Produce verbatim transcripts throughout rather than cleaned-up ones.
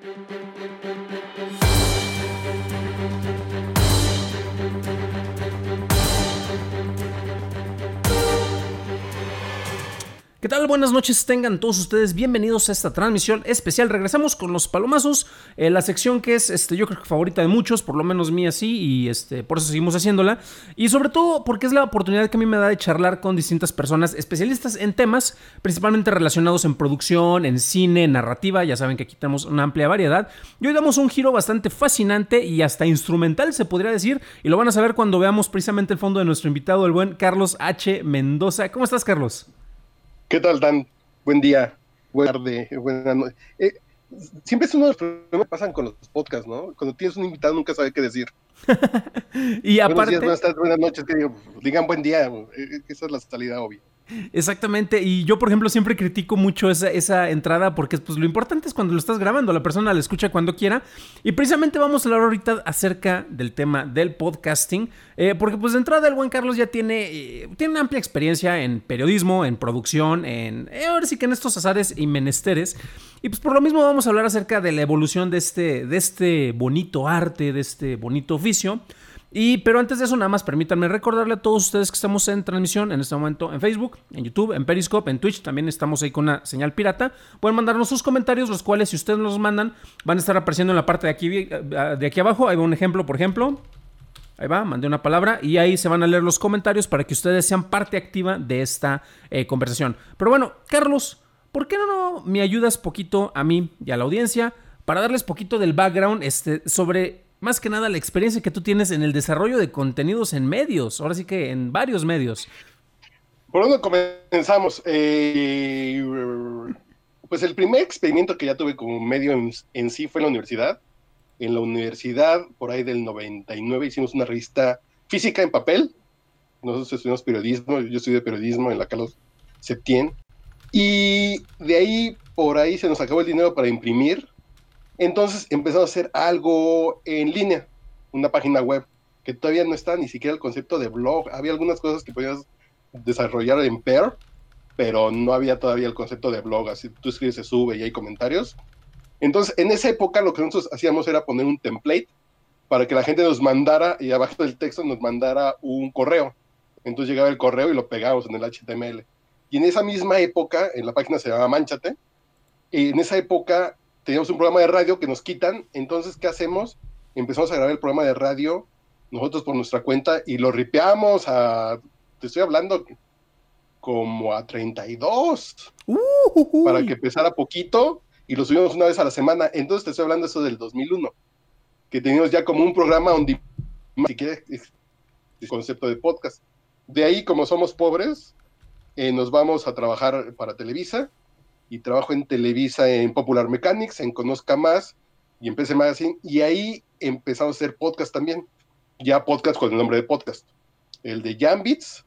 ¿Qué tal? Buenas noches, tengan todos ustedes bienvenidos a esta transmisión especial. Regresamos con los palomazos, eh, la sección que es, este, yo creo que favorita de muchos, por lo menos mía sí, y este, por eso seguimos haciéndola. Y sobre todo porque es la oportunidad que a mí me da de charlar con distintas personas especialistas en temas, principalmente relacionados en producción, en cine, en narrativa. Ya saben que aquí tenemos una amplia variedad. Y hoy damos un giro bastante fascinante y hasta instrumental, se podría decir, y lo van a saber cuando veamos precisamente el fondo de nuestro invitado, el buen Carlos H. Mendoza. ¿Cómo estás, Carlos? ¿Qué tal, Dan? Buen día, buena tarde, buena noche. Eh, siempre es uno de los problemas que pasan con los podcasts, ¿no? Cuando tienes un invitado nunca sabes qué decir. Y aparte... Buenos días, buenas tardes, buenas noches, que digo, digan buen día, eh, esa es la salida obvia. Exactamente, y yo por ejemplo siempre critico mucho esa, esa entrada porque pues lo importante es cuando lo estás grabando, la persona la escucha cuando quiera, y precisamente vamos a hablar ahorita acerca del tema del podcasting, eh, porque pues de entrada el buen Carlos ya tiene, eh, tiene una amplia experiencia en periodismo, en producción, en eh, ahora sí que en estos azares y menesteres, y pues por lo mismo vamos a hablar acerca de la evolución de este, de este bonito arte, de este bonito oficio. Y, pero antes de eso, nada más permítanme recordarle a todos ustedes que estamos en transmisión en este momento en Facebook, en YouTube, en Periscope, en Twitch. También estamos ahí con una señal pirata. Pueden mandarnos sus comentarios, los cuales, si ustedes los mandan, van a estar apareciendo en la parte de aquí, de aquí abajo. Ahí va un ejemplo, por ejemplo. Ahí va, mandé una palabra y ahí se van a leer los comentarios para que ustedes sean parte activa de esta eh, conversación. Pero bueno, Carlos, ¿por qué no, no me ayudas poquito a mí y a la audiencia para darles poquito del background este, sobre... más que nada la experiencia que tú tienes en el desarrollo de contenidos en medios, ahora sí que en varios medios? ¿Por dónde comenzamos? Eh, pues el primer experimento que ya tuve como medio en, en sí fue en la universidad. En la universidad, por ahí del noventa y nueve, hicimos una revista física en papel. Nosotros estudiamos periodismo, yo estudié periodismo en la Carlos Septién. Y de ahí, por ahí se nos acabó el dinero para imprimir. Entonces empezamos a hacer algo en línea, una página web, que todavía no está ni siquiera el concepto de blog. Había algunas cosas que podías desarrollar en Pair, pero no había todavía el concepto de blog, así tú escribes, se sube y hay comentarios. Entonces, en esa época lo que nosotros hacíamos era poner un template para que la gente nos mandara, y abajo del texto nos mandara un correo. Entonces llegaba el correo y lo pegábamos en el H T M L. Y en esa misma época, en la página se llamaba Mánchate, y en esa época teníamos un programa de radio que nos quitan. Entonces, ¿qué hacemos? Empezamos a grabar el programa de radio nosotros por nuestra cuenta y lo ripeamos a, te estoy hablando, como a treinta y dos, uh-huh, para que pesara poquito, y lo subimos una vez a la semana. Entonces te estoy hablando eso del dos mil uno, que teníamos ya como un programa donde si quieres el concepto de podcast. De ahí, como somos pobres, eh, nos vamos a trabajar para Televisa, y trabajo en Televisa en Popular Mechanics, en Conozca Más y en P C Magazine, y ahí empezamos a hacer podcast también, ya podcast con el nombre de podcast, el de Jambits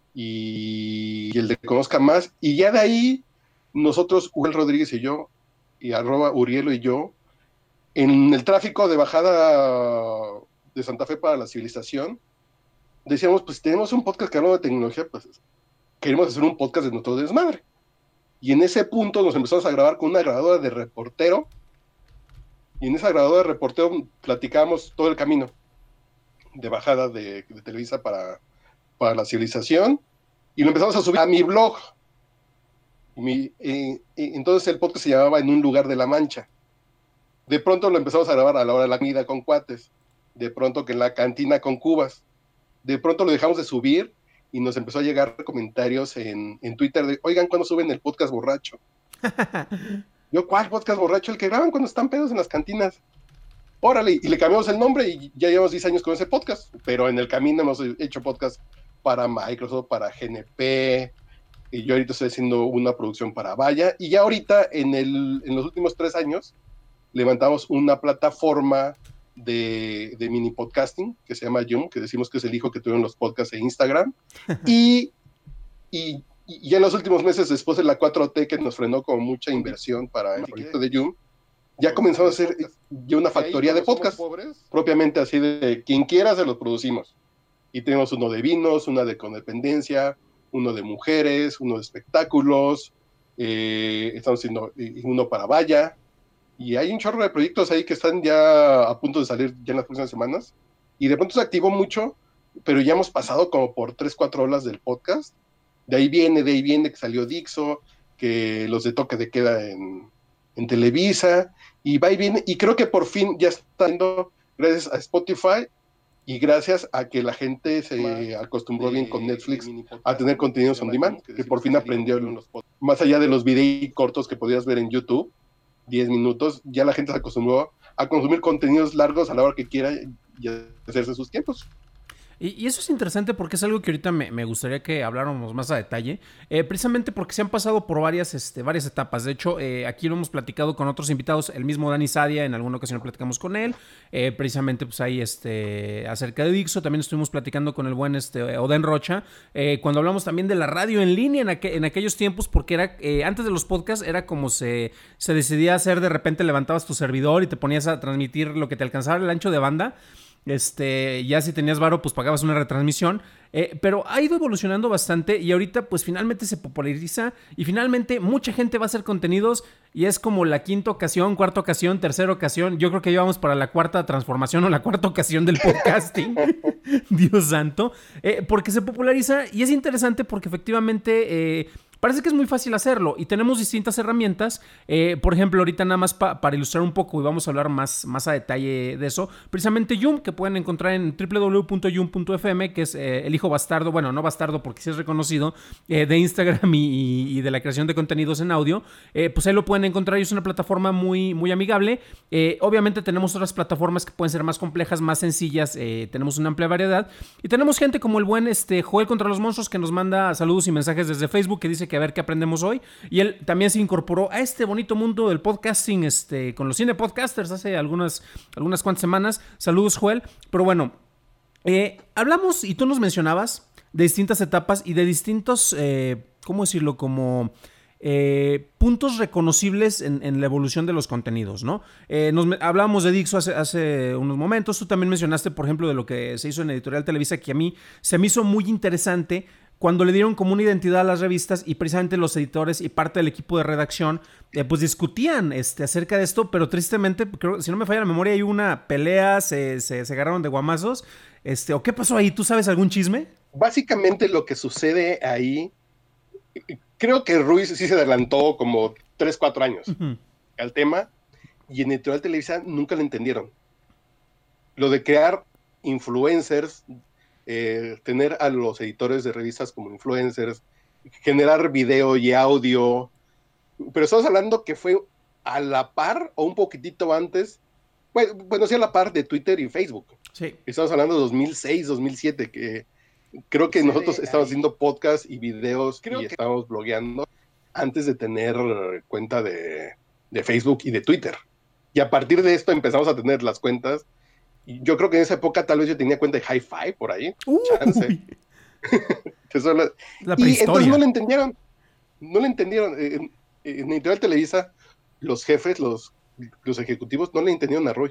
y el de Conozca Más, y ya de ahí nosotros, Uriel Rodríguez y yo, y arroba Urielo y yo, en el tráfico de bajada de Santa Fe para la civilización, decíamos, pues tenemos un podcast que habla de tecnología, pues queremos hacer un podcast de nuestro desmadre. Y en ese punto nos empezamos a grabar con una grabadora de reportero, y en esa grabadora de reportero platicábamos todo el camino de bajada de, de Televisa para, para la civilización, y lo empezamos a subir a mi blog. Mi, eh, entonces el podcast se llamaba En un lugar de la Mancha. De pronto lo empezamos a grabar a la hora de la comida con cuates, de pronto que en la cantina con cubas, de pronto lo dejamos de subir, y nos empezó a llegar comentarios en, en Twitter de, oigan, ¿cuándo suben el podcast borracho? Yo, ¿cuál podcast borracho? El que graban cuando están pedos en las cantinas. Órale, y le cambiamos el nombre y ya llevamos diez años con ese podcast, pero en el camino hemos hecho podcast para Microsoft, para G N P, y yo ahorita estoy haciendo una producción para Vaya, y ya ahorita en, el, en los últimos tres años levantamos una plataforma de, de mini podcasting que se llama Yum, que decimos que es el hijo que tuvieron los podcasts en Instagram, y, y, y ya en los últimos meses, después de la cuatro T que nos frenó con mucha inversión para el proyecto de Yum, ya comenzamos a hacer ya una factoría de podcast, propiamente así de quien quiera se los producimos, y tenemos uno de vinos, una de codependencia, uno de mujeres, uno de espectáculos, eh, estamos haciendo uno para Vaya, Y hay un chorro de proyectos ahí que están ya a punto de salir ya en las próximas semanas. Y de pronto se activó mucho, pero ya hemos pasado como por tres, cuatro horas del podcast. De ahí viene, de ahí viene que salió Dixo, que los de toque de queda en, en Televisa, y va y viene. Y creo que por fin ya está yendo, gracias a Spotify y gracias a que la gente se acostumbró bien con Netflix a tener contenidos on demand, que por fin aprendió, más allá de los videos cortos que podías ver en YouTube, diez minutos, ya la gente se acostumbró a consumir contenidos largos a la hora que quiera y hacerse sus tiempos. Y, y eso es interesante porque es algo que ahorita me, me gustaría que habláramos más a detalle, eh, precisamente porque se han pasado por varias, este, varias etapas. De hecho, eh, aquí lo hemos platicado con otros invitados, el mismo Dani Sadia, en alguna ocasión platicamos con él, eh, precisamente pues ahí este, acerca de Dixo, también estuvimos platicando con el buen este, Oden Rocha, eh, cuando hablamos también de la radio en línea en, aqu en aquellos tiempos, porque era eh, antes de los podcasts era como se, se decidía hacer, de repente levantabas tu servidor y te ponías a transmitir lo que te alcanzaba el ancho de banda. Este, ya si tenías varo, pues pagabas una retransmisión, eh, pero ha ido evolucionando bastante y ahorita pues finalmente se populariza y finalmente mucha gente va a hacer contenidos y es como la quinta ocasión, cuarta ocasión, tercera ocasión, yo creo que ya vamos para la cuarta transformación o la cuarta ocasión del podcasting, Dios santo, eh, porque se populariza y es interesante porque efectivamente... Eh, Parece que es muy fácil hacerlo y tenemos distintas herramientas. Eh, por ejemplo, ahorita nada más pa, para ilustrar un poco y vamos a hablar más, más a detalle de eso. Precisamente Yum, que pueden encontrar en doble u doble u doble u punto yum punto f m, que es eh, el hijo bastardo, bueno, no bastardo porque sí es reconocido, eh, de Instagram y, y de la creación de contenidos en audio. Eh, pues ahí lo pueden encontrar y es una plataforma muy, muy amigable. Eh, obviamente tenemos otras plataformas que pueden ser más complejas, más sencillas. Eh, tenemos una amplia variedad. Y tenemos gente como el buen este, Joel contra los monstruos que nos manda saludos y mensajes desde Facebook que dice que a ver qué aprendemos hoy. Y él también se incorporó a este bonito mundo del podcasting este, con los cine podcasters hace algunas, algunas cuantas semanas. Saludos, Joel. Pero bueno, eh, hablamos y tú nos mencionabas de distintas etapas y de distintos, eh, ¿cómo decirlo? Como... Eh, puntos reconocibles en, en la evolución de los contenidos, ¿no? Eh, nos hablábamos de Dixo hace, hace unos momentos. Tú también mencionaste, por ejemplo, de lo que se hizo en Editorial Televisa, que a mí se me hizo muy interesante cuando le dieron como una identidad a las revistas y precisamente los editores y parte del equipo de redacción eh, pues discutían este, acerca de esto, pero tristemente, creo, si no me falla la memoria, hay una pelea, se, se, se agarraron de guamazos. Este, ¿o qué pasó ahí? ¿Tú sabes algún chisme? Básicamente lo que sucede ahí, creo que Ruiz sí se adelantó como tres, cuatro años uh-huh. al tema, y en Editorial Televisa nunca lo entendieron. Lo de crear influencers, eh, tener a los editores de revistas como influencers, generar video y audio, pero estamos hablando que fue a la par o un poquitito antes, bueno, bueno sí a la par de Twitter y Facebook. Sí. Estamos hablando de dos mil seis, dos mil siete, que creo que nosotros estábamos haciendo podcasts y videos creo y que... estábamos blogueando antes de tener cuenta de, de Facebook y de Twitter. Y a partir de esto empezamos a tener las cuentas. Y yo creo que en esa época tal vez yo tenía cuenta de Hi-Fi por ahí. Uh, chance. la... La y entonces no le entendieron. No le entendieron. En, en Editorial Televisa, los jefes, los, los ejecutivos, no le entendieron a Roy.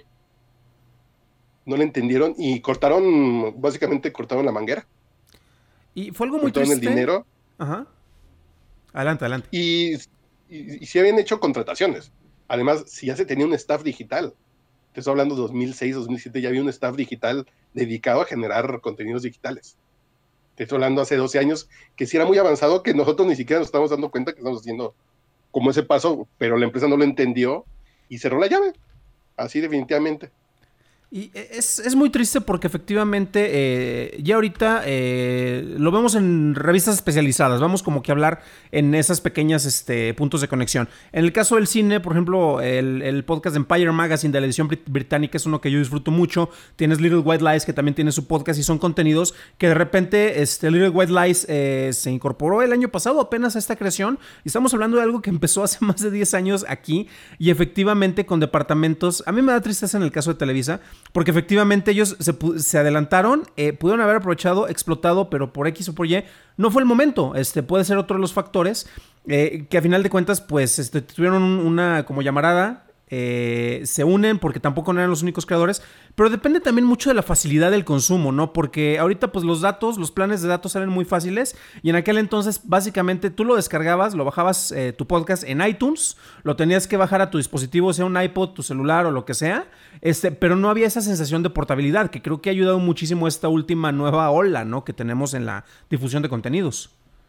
No le entendieron y cortaron, básicamente cortaron la manguera. Y fue algo muy triste. triste. el dinero. Ajá. Adelante, adelante. Y, y, y sí habían hecho contrataciones. Además, si ya se tenía un staff digital. Te estoy hablando de dos mil seis, dos mil siete, ya había un staff digital dedicado a generar contenidos digitales. Te estoy hablando hace doce años, que sí era muy avanzado, que nosotros ni siquiera nos estamos dando cuenta que estamos haciendo como ese paso, pero la empresa no lo entendió y cerró la llave. Así definitivamente. Y es, es muy triste porque efectivamente eh, ya ahorita eh, lo vemos en revistas especializadas, vamos como que a hablar en esas pequeñas este, puntos de conexión. En el caso del cine, por ejemplo, el, el podcast de Empire Magazine de la edición brit- británica es uno que yo disfruto mucho. Tienes Little White Lies, que también tiene su podcast y son contenidos que de repente este, Little White Lies eh, se incorporó el año pasado apenas a esta creación y estamos hablando de algo que empezó hace más de diez años aquí y efectivamente con departamentos, a mí me da tristeza en el caso de Televisa, porque efectivamente ellos se, se adelantaron, eh, pudieron haber aprovechado, explotado, pero por X o por Y no fue el momento. Este puede ser otro de los factores eh, que a final de cuentas, pues, este, tuvieron una como llamarada eh, se unen porque tampoco no eran los únicos creadores, pero depende también mucho de la facilidad del consumo, ¿no? Porque ahorita pues los datos, los planes de datos salen muy fáciles y en aquel entonces básicamente tú lo descargabas, lo bajabas eh, tu podcast en iTunes, lo tenías que bajar a tu dispositivo, sea un iPod, tu celular o lo que sea, este, pero no había esa sensación de portabilidad que creo que ha ayudado muchísimo esta última nueva ola, ¿no? Que tenemos en la difusión de contenidos.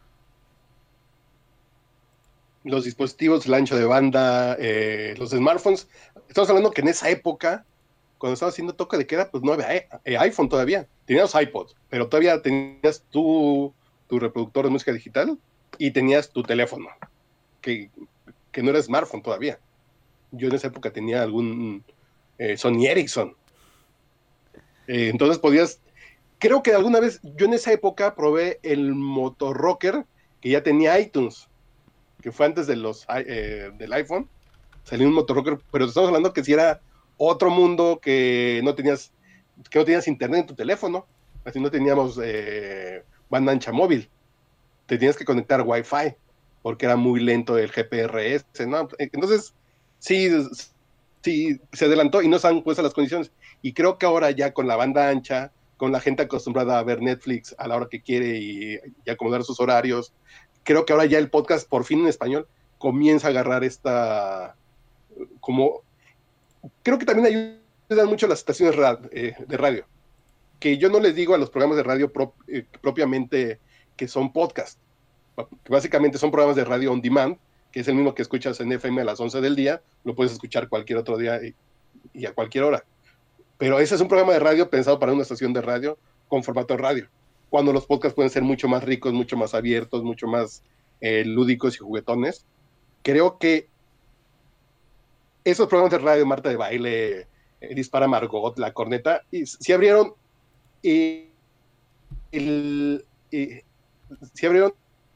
Los dispositivos, el ancho de banda, eh, los smartphones. Estamos hablando que en esa época, cuando estaba haciendo toque de queda, pues no había eh, iPhone todavía. Tenías iPods, pero todavía tenías tu, tu reproductor de música digital y tenías tu teléfono, que, que no era smartphone todavía. Yo en esa época tenía algún eh, Sony Ericsson. Eh, entonces podías... Creo que alguna vez, yo en esa época probé el Motorrocker, que ya tenía iTunes, que fue antes de los, eh, del iPhone, salió un Motorrocker, pero estamos hablando que si era otro mundo, que no tenías, que no tenías internet en tu teléfono, así no teníamos eh, banda ancha móvil, te tenías que conectar Wi-Fi, porque era muy lento el G P R S, ¿no? Entonces, sí, sí, se adelantó y no se han puesto las condiciones, y creo que ahora ya con la banda ancha, con la gente acostumbrada a ver Netflix a la hora que quiere y, y acomodar sus horarios, creo que ahora ya el podcast, por fin en español, comienza a agarrar esta, como, creo que también ayudan mucho las estaciones eh, de radio, que yo no les digo a los programas de radio pro, eh, propiamente que son podcast, que básicamente son programas de radio on demand, que es el mismo que escuchas en F M a las once del día, lo puedes escuchar cualquier otro día y, y a cualquier hora. Pero ese es un programa de radio pensado para una estación de radio con formato de radio, cuando los podcasts pueden ser mucho más ricos, mucho más abiertos, mucho más eh, lúdicos y juguetones. Creo que esos programas de radio, Marta de Baile, eh, Dispara Margot, La Corneta, y se abrieron, y, el, y se abrieron.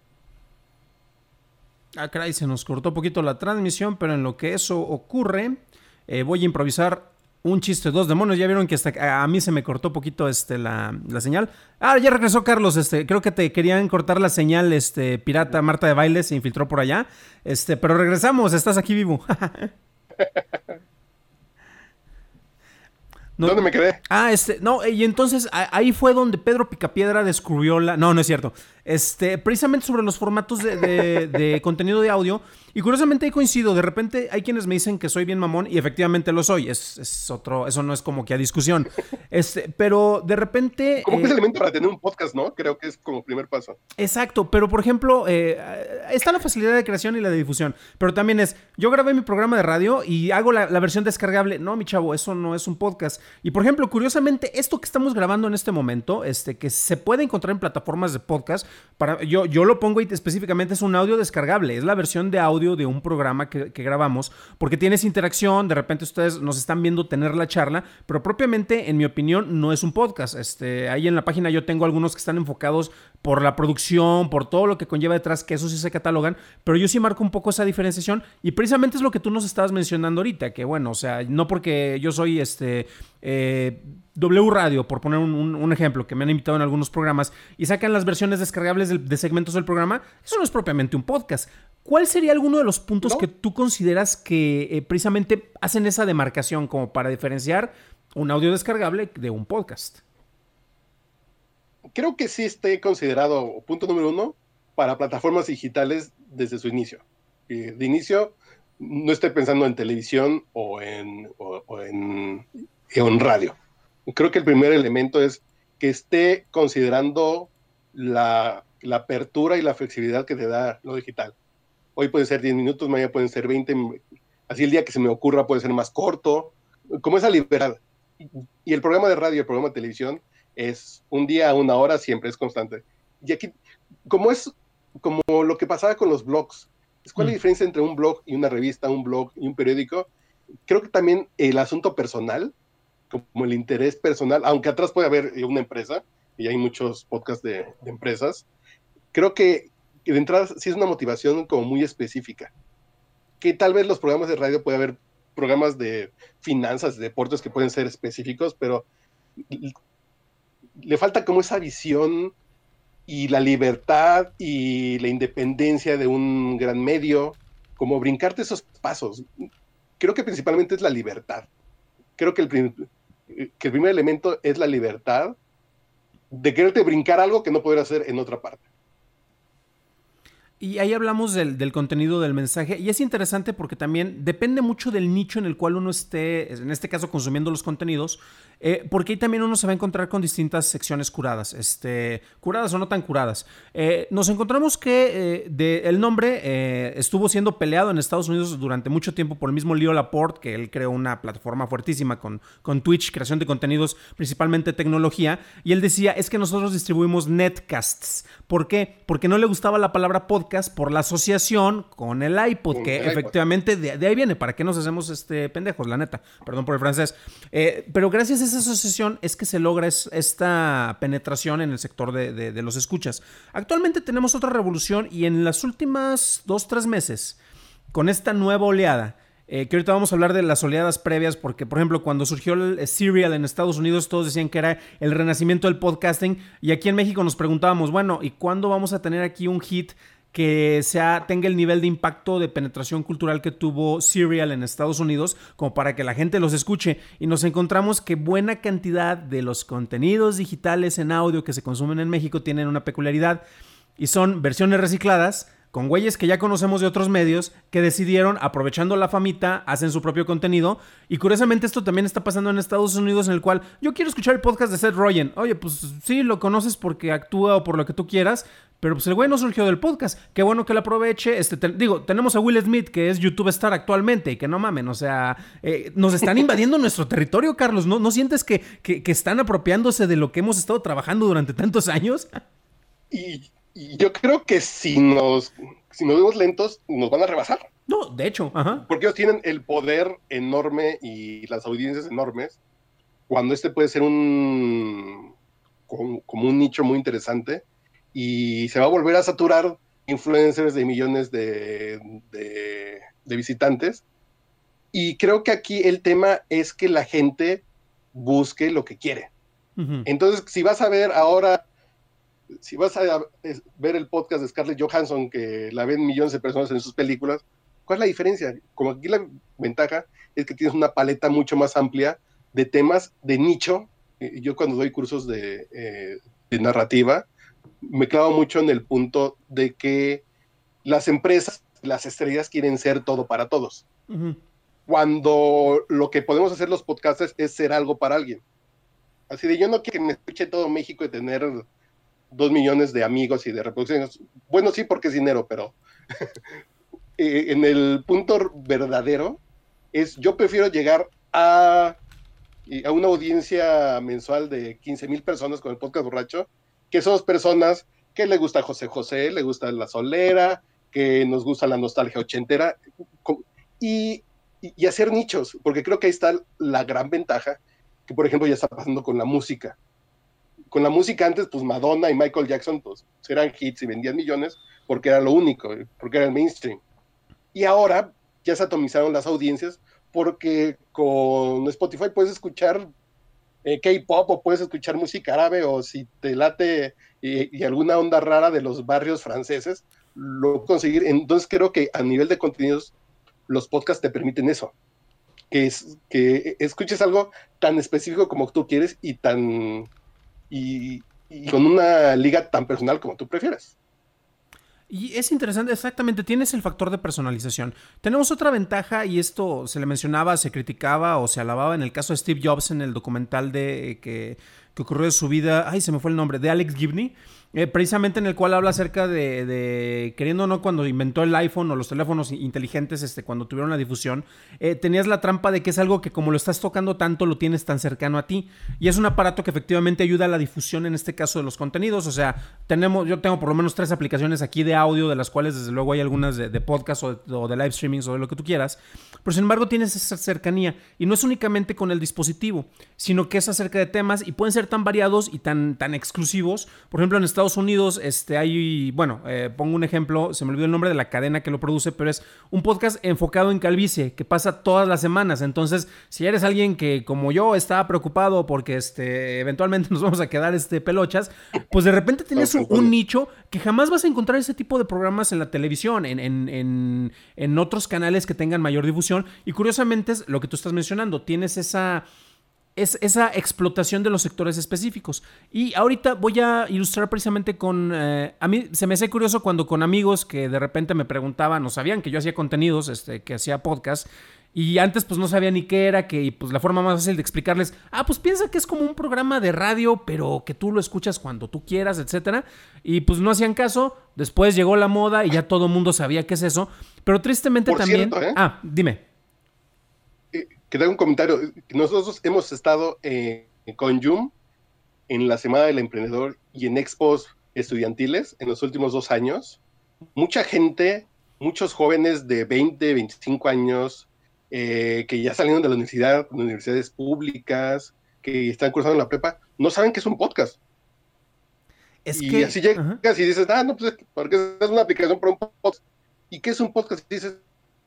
Ah, caray, se nos cortó un poquito la transmisión, pero en lo que eso ocurre, eh, voy a improvisar un chiste, dos demonios. Ya vieron que hasta a mí se me cortó poquito este, la, la señal. Ah, ya regresó Carlos. Este, creo que te querían cortar la señal, este, pirata Marta de Baile se infiltró por allá. Este, pero regresamos, estás aquí vivo. No, ¿dónde me quedé? Ah, este, no, y entonces ahí fue donde Pedro Picapiedra descubrió la... No, no es cierto. Este, precisamente sobre los formatos de, de, de contenido de audio. Y curiosamente ahí coincido. De repente hay quienes me dicen que soy bien mamón y efectivamente lo soy. Es, es otro, eso no es como que a discusión. Este, pero de repente... Como eh, que es elemento para tener un podcast, ¿no? Creo que es como primer paso. Exacto, pero por ejemplo, eh, está la facilidad de creación y la de difusión. Pero también es, yo grabé mi programa de radio y hago la, la versión descargable. No, mi chavo, eso no es un podcast. Y por ejemplo, curiosamente, esto que estamos grabando en este momento, este, que se puede encontrar en plataformas de podcast, para, yo, yo lo pongo y específicamente es un audio descargable, es la versión de audio de un programa que, que grabamos, porque tienes interacción, de repente ustedes nos están viendo tener la charla, pero propiamente, en mi opinión, no es un podcast. Este, ahí en la página yo tengo algunos que están enfocados por la producción, por todo lo que conlleva detrás, que eso sí se catalogan, pero yo sí marco un poco esa diferenciación y precisamente es lo que tú nos estabas mencionando ahorita, que bueno, o sea, no porque yo soy este... Eh, W Radio, por poner un, un, un ejemplo, que me han invitado en algunos programas y sacan las versiones descargables de, de segmentos del programa, eso no es propiamente un podcast. ¿Cuál sería alguno de los puntos ¿no? que tú consideras que eh, precisamente hacen esa demarcación como para diferenciar un audio descargable de un podcast? Creo que sí esté considerado punto número uno para plataformas digitales desde su inicio. Eh, de inicio, no estoy pensando en televisión o en, o, o en, en radio. Creo que el primer elemento es que esté considerando la, la apertura y la flexibilidad que te da lo digital. Hoy puede ser diez minutos, mañana pueden ser veinte, así el día que se me ocurra puede ser más corto, como esa libertad. Y el programa de radio, el programa de televisión, es un día, una hora, siempre es constante. Y aquí, como es como lo que pasaba con los blogs, ¿cuál es la diferencia entre un blog y una revista, un blog y un periódico? Creo que también el asunto personal, como el interés personal, aunque atrás puede haber una empresa, y hay muchos podcasts de, de empresas, creo que, que de entrada sí es una motivación como muy específica, que tal vez los programas de radio puede haber programas de finanzas, de deportes que pueden ser específicos, pero le falta como esa visión y la libertad y la independencia de un gran medio, como brincarte esos pasos. creo que principalmente es la libertad. Creo que el, prim- que el primer elemento es la libertad de quererte brincar algo que no poder hacer en otra parte. Y ahí hablamos del, del contenido del mensaje y es interesante porque también depende mucho del nicho en el cual uno esté, en este caso consumiendo los contenidos, eh, porque ahí también uno se va a encontrar con distintas secciones curadas, este, curadas o no tan curadas. Eh, nos encontramos que eh, de, el nombre eh, estuvo siendo peleado en Estados Unidos durante mucho tiempo por el mismo Leo Laporte, que él creó una plataforma fuertísima con, con Twitch, creación de contenidos, principalmente tecnología, y él decía, es que nosotros distribuimos netcasts. ¿Por qué? Porque no le gustaba la palabra podcast por la asociación con el iPod, con que el efectivamente iPod. De, de ahí viene. ¿Para qué nos hacemos este pendejos? La neta. Perdón por el francés. Eh, pero gracias a esa asociación es que se logra es, esta penetración en el sector de, de, de los escuchas. Actualmente tenemos otra revolución y en las últimas dos, tres meses, con esta nueva oleada, Eh, que ahorita vamos a hablar de las oleadas previas, porque, por ejemplo, cuando surgió el Serial en Estados Unidos, todos decían que era el renacimiento del podcasting, y aquí en México nos preguntábamos, bueno, ¿y cuándo vamos a tener aquí un hit que sea, tenga el nivel de impacto de penetración cultural que tuvo Serial en Estados Unidos, como para que la gente los escuche? Y nos encontramos que buena cantidad de los contenidos digitales en audio que se consumen en México tienen una peculiaridad, y son versiones recicladas, con güeyes que ya conocemos de otros medios que decidieron, aprovechando la famita, hacen su propio contenido. Y curiosamente esto también está pasando en Estados Unidos, en el cual yo quiero escuchar el podcast de Seth Rogen. Oye, pues sí, lo conoces porque actúa o por lo que tú quieras, pero pues el güey no surgió del podcast. Qué bueno que lo aproveche. Este, te, digo, tenemos a Will Smith, que es YouTube Star actualmente, y que no mamen, o sea, eh, nos están invadiendo nuestro territorio, Carlos. ¿No, no sientes que, que, que están apropiándose de lo que hemos estado trabajando durante tantos años? Y... Y yo creo que si nos, si nos vemos lentos, nos van a rebasar. No, de hecho, ajá. Porque ellos tienen el poder enorme y las audiencias enormes, cuando este puede ser un como, como un nicho muy interesante y se va a volver a saturar influencers de millones de, de, de visitantes. Y creo que aquí el tema es que la gente busque lo que quiere. Uh-huh. Entonces, si vas a ver ahora... Si vas a ver el podcast de Scarlett Johansson, que la ven millones de personas en sus películas, ¿cuál es la diferencia? Como aquí la ventaja es que tienes una paleta mucho más amplia de temas de nicho. Yo cuando doy cursos de, eh, de narrativa, me clavo mucho en el punto de que las empresas, las estrellas quieren ser todo para todos. Uh-huh. Cuando lo que podemos hacer los podcasters es ser algo para alguien. Así de, yo no quiero que me escuche todo México y tener... dos millones de amigos y de reproducciones. Bueno, sí, porque es dinero, pero eh, en el punto verdadero es, yo prefiero llegar a, a una audiencia mensual de quince mil personas con el podcast borracho, que son personas que le gusta José José, le gusta La Solera, que nos gusta la nostalgia ochentera, y, y hacer nichos, porque creo que ahí está la gran ventaja, que por ejemplo ya está pasando con la música. Con la música antes, pues Madonna y Michael Jackson, pues eran hits y vendían millones porque era lo único, porque era el mainstream. Y ahora ya se atomizaron las audiencias porque con Spotify puedes escuchar eh, K-pop o puedes escuchar música árabe o si te late y, y alguna onda rara de los barrios franceses, lo conseguir. Entonces creo que a nivel de contenidos los podcasts te permiten eso, que, es, que escuches algo tan específico como tú quieres y tan... Y, y con una liga tan personal como tú prefieras. Y es interesante, exactamente, tienes el factor de personalización. Tenemos otra ventaja y esto se le mencionaba, se criticaba o se alababa en el caso de Steve Jobs en el documental de que, que ocurrió de su vida, ay, se me fue el nombre, de Alex Gibney, eh, precisamente en el cual habla acerca de, de, queriendo o no, cuando inventó el iPhone o los teléfonos inteligentes, este, cuando tuvieron la difusión, eh, tenías la trampa de que es algo que como lo estás tocando tanto, lo tienes tan cercano a ti. Y es un aparato que efectivamente ayuda a la difusión, en este caso, de los contenidos. O sea, tenemos, yo tengo por lo menos tres aplicaciones aquí de audio, de las cuales desde luego hay algunas de, de podcast o de, o de live streaming o de lo que tú quieras. Pero sin embargo tienes esa cercanía. Y no es únicamente con el dispositivo, sino que es acerca de temas y pueden ser tan variados y tan, tan exclusivos. Por ejemplo, en Estados Estados Unidos este, hay, bueno, eh, pongo un ejemplo, se me olvidó el nombre de la cadena que lo produce, pero es un podcast enfocado en calvicie, que pasa todas las semanas. Entonces, si eres alguien que, como yo, está preocupado porque este, eventualmente nos vamos a quedar este, pelochas, pues de repente tienes un, un nicho que jamás vas a encontrar ese tipo de programas en la televisión, en, en, en, en otros canales que tengan mayor difusión. Y curiosamente es lo que tú estás mencionando, tienes esa... es esa explotación de los sectores específicos. Y ahorita voy a ilustrar precisamente con... Eh, a mí se me hace curioso cuando con amigos que de repente me preguntaban o sabían que yo hacía contenidos, este, que hacía podcast, y antes pues no sabía ni qué era, que pues la forma más fácil de explicarles, ah, pues piensa que es como un programa de radio, pero que tú lo escuchas cuando tú quieras, etcétera. Y pues no hacían caso. Después llegó la moda y ya todo el mundo sabía qué es eso. Pero tristemente Por también... cierto, ¿eh? Ah, dime. Eh, que tengo un comentario. Nosotros hemos estado eh, con Yum en la Semana del Emprendedor y en expos estudiantiles en los últimos dos años. Mucha gente, muchos jóvenes de veinte, veinticinco años, eh, que ya salieron de la universidad, de universidades públicas, que están cursando la prepa, no saben qué es un podcast. Es y que... así llegas Ajá. y dices, ah, no, pues porque es una aplicación para un podcast. ¿Y qué es un podcast? Y dices,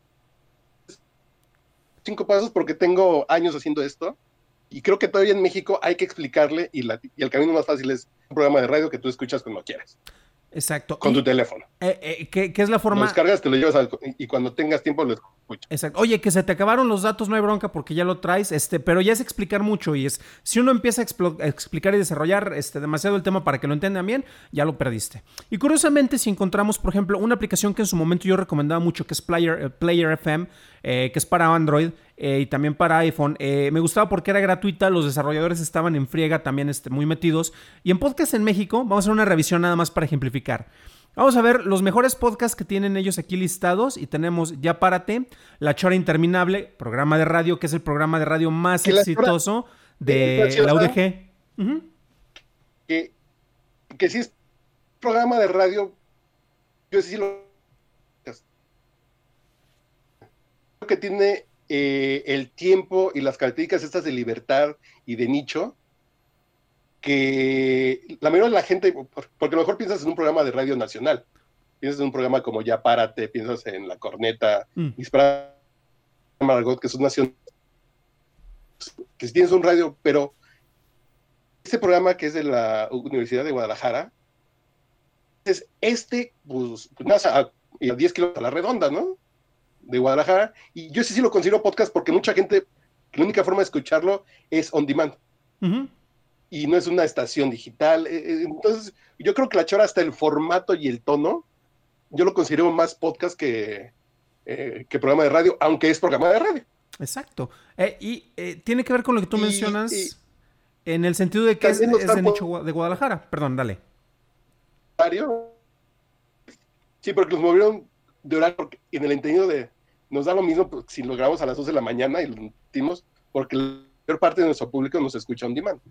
cinco pasos porque tengo años haciendo esto. Y creo que todavía en México hay que explicarle y, la, y el camino más fácil es un programa de radio que tú escuchas cuando quieras. Exacto. Con y, tu teléfono. Eh, eh, ¿qué, ¿Qué es la forma? Lo descargas, te lo llevas al, y cuando tengas tiempo lo escuchas. Exacto. Oye, que se te acabaron los datos, no hay bronca porque ya lo traes, este, pero ya es explicar mucho y es, si uno empieza a, explo- a explicar y desarrollar este, demasiado el tema para que lo entiendan bien, ya lo perdiste. Y curiosamente, si encontramos, por ejemplo, una aplicación que en su momento yo recomendaba mucho, que es Player, eh, Player F M, eh, que es para Android eh, y también para iPhone, eh, me gustaba porque era gratuita, los desarrolladores estaban en friega también este, muy metidos. Y en Podcast en México, vamos a hacer una revisión nada más para ejemplificar. Vamos a ver los mejores podcasts que tienen ellos aquí listados y tenemos Ya Párate, La Chora Interminable, programa de radio, que es el programa de radio más exitoso de la U D G. Uh-huh. Que, que si es programa de radio, yo sí lo... Creo que tiene eh, el tiempo y las características estas de libertad y de nicho, que la mayoría de la gente, porque a lo mejor piensas en un programa de radio nacional, piensas en un programa como Ya Párate, piensas en La Corneta, mm. Dispara Margot, que es una nación, que si tienes un radio, pero este programa que es de la Universidad de Guadalajara, es este, pues, pues a, a diez kilómetros a la redonda, ¿no? De Guadalajara, y yo sí sí lo considero podcast porque mucha gente, la única forma de escucharlo es on demand. Uh-huh. Y no es una estación digital. Entonces, yo creo que La Chora, hasta el formato y el tono, yo lo considero más podcast que, eh, que programa de radio, aunque es programa de radio. Exacto. Eh, y eh, tiene que ver con lo que tú y, mencionas y, en el sentido de que es, es de nicho de Guadalajara. Perdón, dale. Sí, porque los movieron de horario, porque en el entendido de, nos da lo mismo pues, si lo grabamos a las dos de la mañana y lo emitimos, porque la mayor parte de nuestro público nos escucha on demand.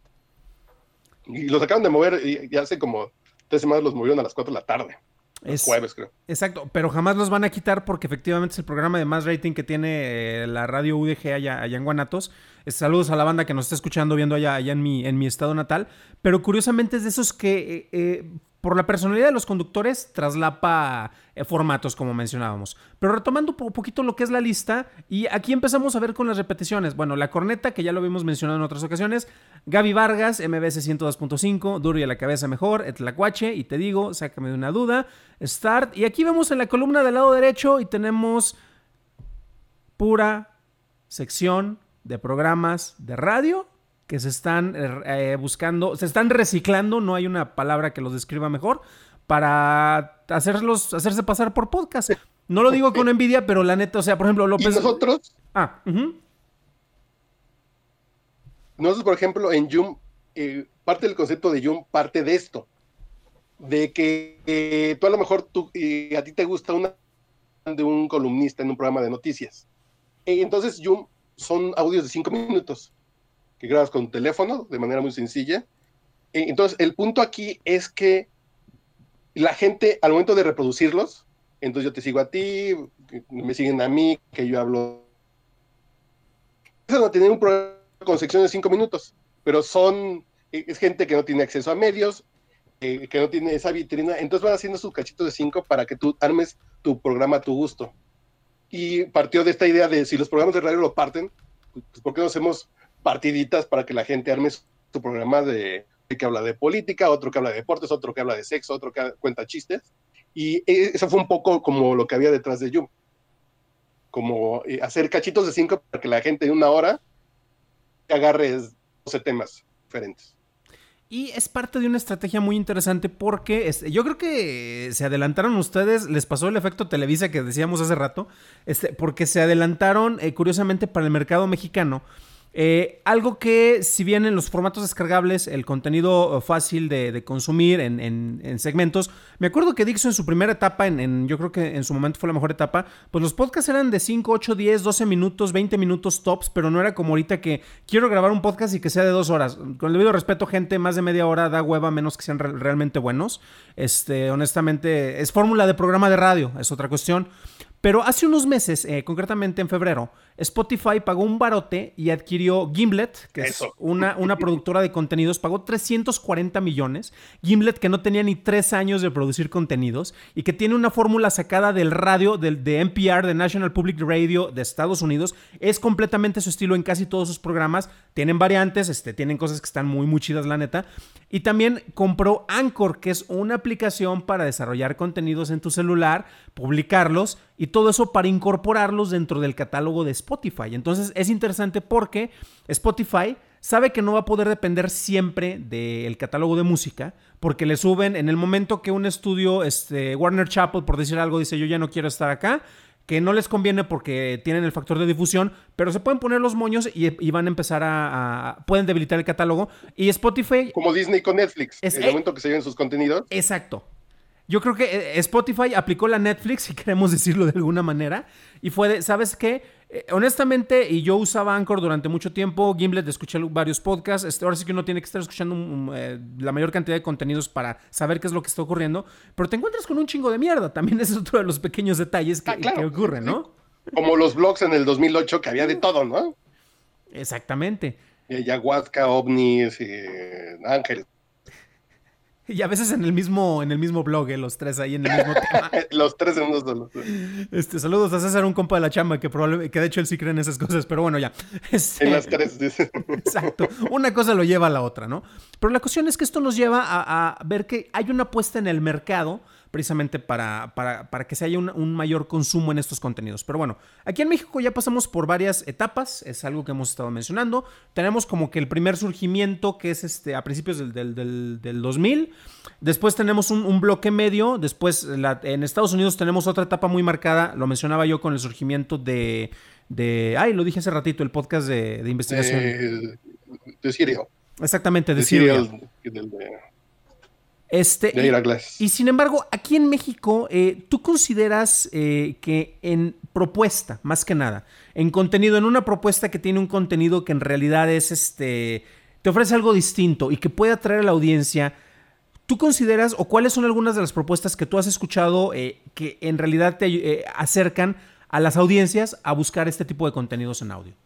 Y los acaban de mover, y, y hace como tres semanas los movieron a las cuatro de la tarde. Es, jueves, creo. Exacto, pero jamás los van a quitar porque efectivamente es el programa de más rating que tiene eh, la radio U D G allá, allá en Guanatos. Es, saludos a la banda que nos está escuchando, viendo allá, allá en, mi, en mi estado natal. Pero curiosamente es de esos que... Eh, eh, por la personalidad de los conductores, traslapa eh, formatos, como mencionábamos. Pero retomando un poquito lo que es la lista, y aquí empezamos a ver con las repeticiones. Bueno, La Corneta, que ya lo habíamos mencionado en otras ocasiones. Gaby Vargas, M B S ciento dos punto cinco, Duro y a la Cabeza Mejor, Etlacuache, y Te Digo, Sácame de una Duda, Start. Y aquí vemos en la columna del lado derecho y tenemos pura sección de programas de radio que se están eh, buscando, se están reciclando, no hay una palabra que los describa mejor, para hacerlos, hacerse pasar por podcast. No lo digo con envidia, pero la neta, o sea, por ejemplo, López... ¿Y nosotros? Ah, uh-huh. Nosotros, por ejemplo, en Yum, eh, parte del concepto de Yum parte de esto, de que eh, tú a lo mejor tú, eh, a ti te gusta una de un columnista en un programa de noticias. Eh, entonces, Yum son audios de cinco minutos. Que grabas con tu teléfono de manera muy sencilla. Entonces, el punto aquí es que la gente, al momento de reproducirlos, entonces yo te sigo a ti, me siguen a mí, que yo hablo. Eso no tiene un programa con sección de cinco minutos, pero son, es gente que no tiene acceso a medios, eh, que no tiene esa vitrina, entonces van haciendo sus cachitos de cinco para que tú armes tu programa a tu gusto. Y partió de esta idea de si los programas de radio lo parten, pues ¿por qué no hacemos partiditas para que la gente arme su programa de, de que habla de política, otro que habla de deportes, otro que habla de sexo, otro que cuenta chistes? Y eso fue un poco como lo que había detrás de You. Como eh, hacer cachitos de cinco para que la gente en una hora agarre doce temas diferentes. Y es parte de una estrategia muy interesante porque este, yo creo que se adelantaron ustedes, les pasó el efecto Televisa que decíamos hace rato, este, porque se adelantaron eh, curiosamente para el mercado mexicano. Eh, algo que, si bien en los formatos descargables, el contenido fácil de, de consumir en, en, en segmentos, me acuerdo que Dixo en su primera etapa, en, en, yo creo que en su momento fue la mejor etapa, pues los podcasts eran de cinco, ocho, diez, doce minutos, veinte minutos tops, pero no era como ahorita que quiero grabar un podcast y que sea de dos horas. Con el debido respeto, gente, más de media hora da hueva, menos que sean re- realmente buenos. Este, honestamente, es fórmula de programa de radio, es otra cuestión. Pero hace unos meses, eh, concretamente en febrero, Spotify pagó un barote y adquirió Gimlet, que Eso. es una, una productora de contenidos, pagó trescientos cuarenta millones. Gimlet, que no tenía ni tres años de producir contenidos y que tiene una fórmula sacada del radio, del, de N P R, de National Public Radio de Estados Unidos. Es completamente su estilo en casi todos sus programas. Tienen variantes, este, tienen cosas que están muy, muy chidas, la neta. Y también compró Anchor, que es una aplicación para desarrollar contenidos en tu celular, publicarlos y todo eso para incorporarlos dentro del catálogo de Spotify. Entonces es interesante porque Spotify sabe que no va a poder depender siempre del catálogo de música, porque le suben en el momento que un estudio, este, Warner Chappell, por decir algo, dice yo ya no quiero estar acá, que no les conviene porque tienen el factor de difusión, pero se pueden poner los moños y, y van a empezar a, a... pueden debilitar el catálogo. Y Spotify... Como Disney con Netflix, es, en el momento que se lleven sus contenidos. Exacto. Yo creo que Spotify aplicó la Netflix, si queremos decirlo de alguna manera, y fue de, ¿sabes qué? Eh, honestamente, y yo usaba Anchor durante mucho tiempo, Gimlet, escuché varios podcasts, este, ahora sí que uno tiene que estar escuchando un, eh, la mayor cantidad de contenidos para saber qué es lo que está ocurriendo, pero te encuentras con un chingo de mierda, también ese es otro de los pequeños detalles que, ah, claro, que ocurren, ¿no? Como los blogs en el dos mil ocho, que había de todo, ¿no? Exactamente. Ayahuasca, ovnis, eh, ángeles. Y a veces en el mismo, en el mismo blog, eh, los tres ahí en el mismo tema. Los tres en uno solo. Este, saludos a César, un compa de la chamba, que probablemente, que de hecho él sí cree en esas cosas, pero bueno, ya. Este, en las tres, dice. Exacto. Una cosa lo lleva a la otra, ¿no? Pero la cuestión es que esto nos lleva a, a ver que hay una apuesta en el mercado precisamente para, para, para que se haya un, un mayor consumo en estos contenidos. Pero bueno, aquí en México ya pasamos por varias etapas, es algo que hemos estado mencionando. Tenemos como que el primer surgimiento, que es este a principios del, del, del, del dos mil. Después tenemos un, un bloque medio. Después la, en Estados Unidos tenemos otra etapa muy marcada, lo mencionaba yo con el surgimiento de... de ay, lo dije hace ratito, el podcast de, de investigación. Eh, de Sirio. Exactamente, de, de Sirio. Del de... Este, y, y sin embargo, aquí en México, eh, ¿tú consideras eh, que en propuesta, más que nada, en contenido, en una propuesta que tiene un contenido que en realidad es, este, te ofrece algo distinto y que puede atraer a la audiencia, ¿tú consideras o cuáles son algunas de las propuestas que tú has escuchado eh, que en realidad te eh, acercan a las audiencias a buscar este tipo de contenidos en audio?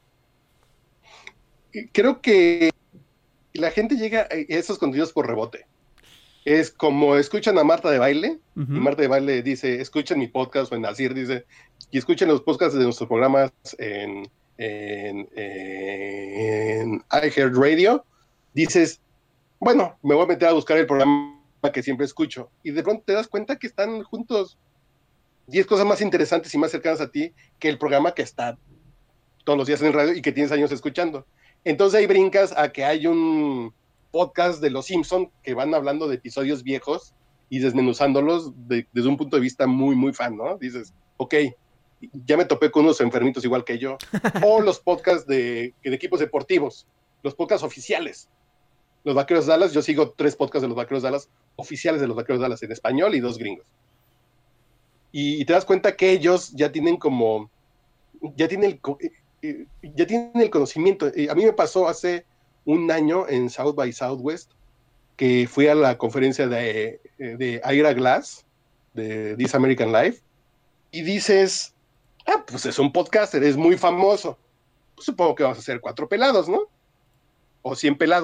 Creo que la gente llega a esos contenidos por rebote. Es como escuchan a Marta de Baile, uh-huh. y Marta de Baile dice, escuchen mi podcast, o en Nasir dice, y escuchen los podcasts de nuestros programas en, en, en iHeartRadio, dices, bueno, me voy a meter a buscar el programa que siempre escucho, y de pronto te das cuenta que están juntos diez cosas más interesantes y más cercanas a ti que el programa que está todos los días en radio y que tienes años escuchando. Entonces ahí brincas a que hay un podcast de Los Simpson que van hablando de episodios viejos y desmenuzándolos de, desde un punto de vista muy, muy fan, ¿no? Dices, ok, ya me topé con unos enfermitos igual que yo. O los podcasts de, de equipos deportivos, los podcasts oficiales. Los Vaqueros de Dallas, yo sigo tres podcasts de los Vaqueros de Dallas, oficiales de los Vaqueros de Dallas en español y dos gringos. Y, y te das cuenta que ellos ya tienen como, ya tienen el, ya tienen el conocimiento. A mí me pasó hace un año en South by Southwest, que fui a la conferencia de, de Ira Glass, de This American Life, y dices, ah, pues es un podcaster, es muy famoso. Pues supongo que vamos a hacer cuatro pelados, ¿no? O cien pelados.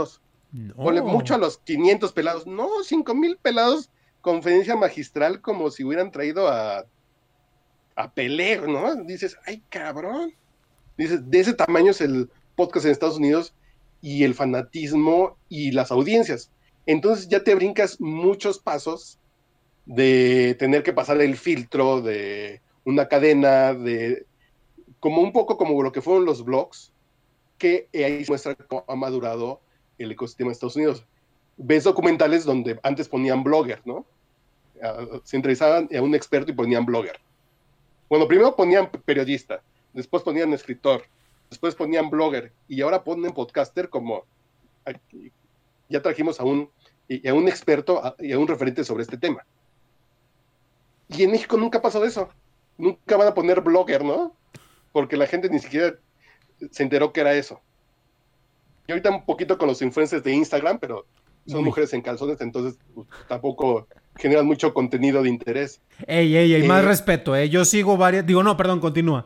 Ponle mucho No. a los quinientos pelados. No, cinco mil pelados, conferencia magistral como si hubieran traído a, a Pelé, ¿no? Dices, ay, cabrón. Dices, de ese tamaño es el podcast en Estados Unidos y el fanatismo y las audiencias. Entonces ya te brincas muchos pasos de tener que pasar el filtro de una cadena, de como un poco como lo que fueron los blogs, que ahí se muestra cómo ha madurado el ecosistema de Estados Unidos. Ves documentales donde antes ponían blogger, ¿no? Se entrevistaban a un experto y ponían blogger. Bueno, primero ponían periodista, después ponían escritor, después ponían blogger y ahora ponen podcaster como ya trajimos a un, a un experto y a un referente sobre este tema. Y en México nunca ha pasado eso. Nunca van a poner blogger, ¿no? Porque la gente ni siquiera se enteró que era eso. Y ahorita un poquito con los influencers de Instagram, pero son Uy. mujeres en calzones, entonces pues, tampoco generan mucho contenido de interés. Ey, ey, ey, eh, más respeto, ¿eh? Yo sigo varias... Digo, no, perdón, continúa.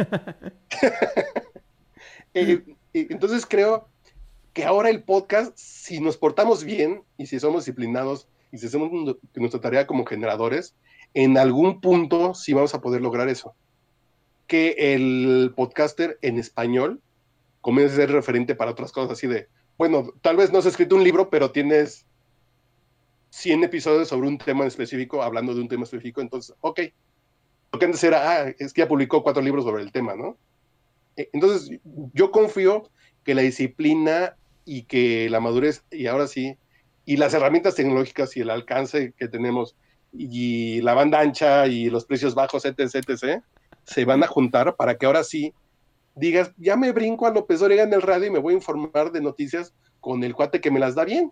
eh, eh, entonces creo que ahora el podcast, si nos portamos bien y si somos disciplinados y si hacemos nuestra tarea como generadores, en algún punto sí vamos a poder lograr eso. Que el podcaster en español comience a ser referente para otras cosas así de, bueno, tal vez no has escrito un libro, pero tienes cien episodios sobre un tema específico, hablando de un tema específico, entonces, ok. Lo que antes era, ah, es que ya publicó cuatro libros sobre el tema, ¿no? Entonces, yo confío que la disciplina y que la madurez, y ahora sí, y las herramientas tecnológicas y el alcance que tenemos, y la banda ancha y los precios bajos, etc, etcétera, se van a juntar para que ahora sí digas, ya me brinco a López Dóriga en el radio y me voy a informar de noticias con el cuate que me las da bien.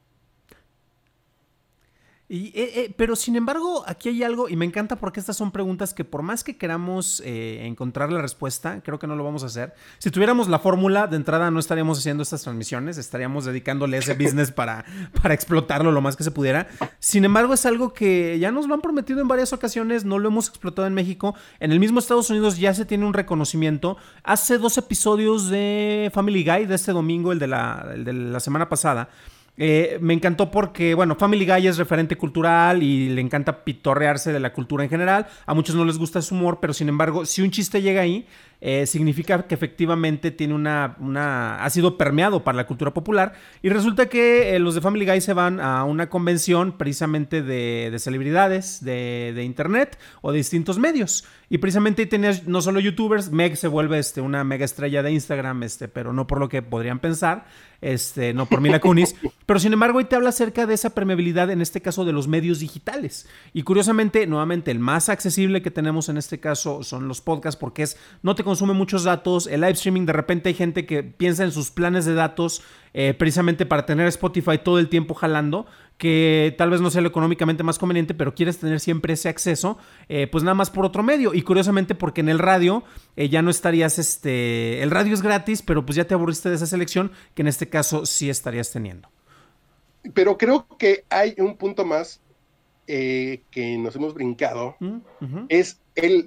Y, eh, eh, pero sin embargo, aquí hay algo, y me encanta porque estas son preguntas que por más que queramos eh, encontrar la respuesta, creo que no lo vamos a hacer. Si tuviéramos la fórmula, de entrada no estaríamos haciendo estas transmisiones, estaríamos dedicándole ese business para, para explotarlo lo más que se pudiera. Sin embargo, es algo que ya nos lo han prometido en varias ocasiones, no lo hemos explotado en México. En el mismo Estados Unidos ya se tiene un reconocimiento. Hace dos episodios de Family Guy, de este domingo, el de la, el de la semana pasada, Eh, me encantó porque, bueno, Family Guy es referente cultural y le encanta pitorrearse de la cultura en general. A muchos no les gusta su humor, pero sin embargo, si un chiste llega ahí, eh, significa que efectivamente tiene una, una, ha sido permeado para la cultura popular. Y resulta que eh, los de Family Guy se van a una convención precisamente de, de celebridades de, de internet o de distintos medios. Y precisamente tenías no solo youtubers, Meg se vuelve este, una mega estrella de Instagram, este, pero no por lo que podrían pensar, este, no por Mila Kunis, pero sin embargo hoy te habla acerca de esa permeabilidad, en este caso de los medios digitales. Y curiosamente, nuevamente, el más accesible que tenemos en este caso son los podcasts, porque es, no te consume muchos datos. El live streaming, de repente hay gente que piensa en sus planes de datos eh, precisamente para tener Spotify todo el tiempo jalando, que tal vez no sea lo económicamente más conveniente, pero quieres tener siempre ese acceso, eh, pues nada más por otro medio. Y curiosamente porque en el radio eh, ya no estarías, este, el radio es gratis, pero pues ya te aburriste de esa selección, que en este caso sí estarías teniendo. Pero creo que hay un punto más eh, que nos hemos brincado, uh-huh. es el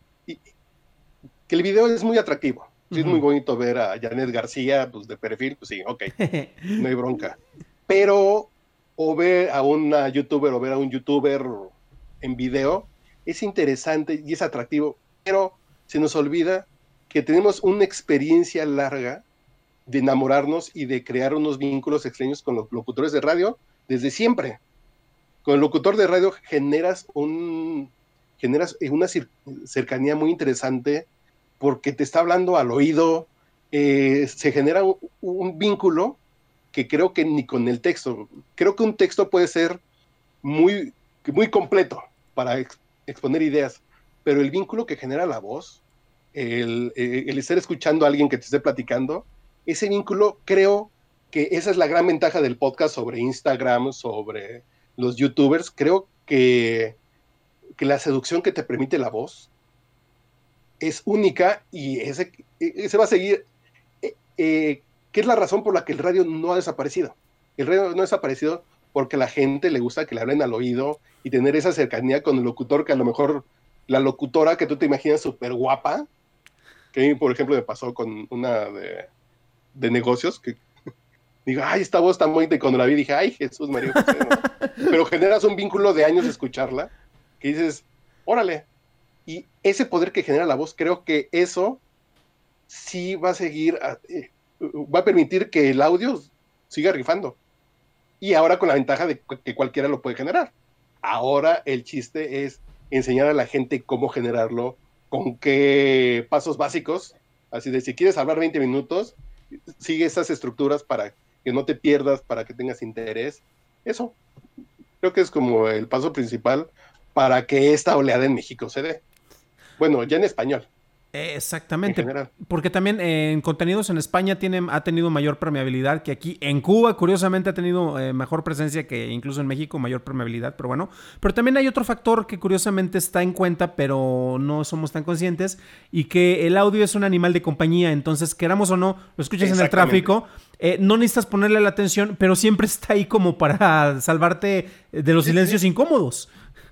que el video es muy atractivo. Sí, uh-huh. Es muy bonito ver a Janet García, pues de perfil, pues sí, ok, no hay bronca. Pero o ver a una youtuber o ver a un youtuber en video es interesante y es atractivo, pero se nos olvida que tenemos una experiencia larga de enamorarnos y de crear unos vínculos extraños con los locutores de radio desde siempre. Con el locutor de radio generas un generas una cercanía muy interesante porque te está hablando al oído, eh, se genera un, un vínculo que creo que ni con el texto. Creo que un texto puede ser muy, muy completo para ex, exponer ideas, pero el vínculo que genera la voz, el, el estar escuchando a alguien que te esté platicando, ese vínculo, creo que esa es la gran ventaja del podcast sobre Instagram, sobre los youtubers. Creo que, que la seducción que te permite la voz es única y ese, ese va a seguir... Eh, eh, ¿Qué es la razón por la que el radio no ha desaparecido? El radio no ha desaparecido porque a la gente le gusta que le hablen al oído y tener esa cercanía con el locutor, que a lo mejor la locutora que tú te imaginas súper guapa, que a mí, por ejemplo, me pasó con una de, de negocios, que Digo, ay, esta voz tan bonita, y cuando la vi dije, ay, Jesús María José, ¿no? Pero generas un vínculo de años de escucharla, que dices, órale, y ese poder que genera la voz, creo que eso sí va a seguir, eh, va a permitir que el audio siga rifando. Y ahora con la ventaja de que cualquiera lo puede generar. Ahora el chiste es enseñar a la gente cómo generarlo, con qué pasos básicos. Así de, si quieres hablar veinte minutos, sigue esas estructuras para que no te pierdas, para que tengas interés. Eso, creo que es como el paso principal para que esta oleada en México se dé. Bueno, ya en español. Exactamente, porque también eh, en contenidos en España tiene, ha tenido mayor permeabilidad que aquí. En Cuba, curiosamente, ha tenido eh, mejor presencia que incluso en México, mayor permeabilidad, pero bueno. Pero también hay otro factor que curiosamente está en cuenta, pero no somos tan conscientes, y que el audio es un animal de compañía, entonces queramos o no, lo escuchas en el tráfico, eh, no necesitas ponerle la atención, pero siempre está ahí como para salvarte de los sí, silencios sí. incómodos.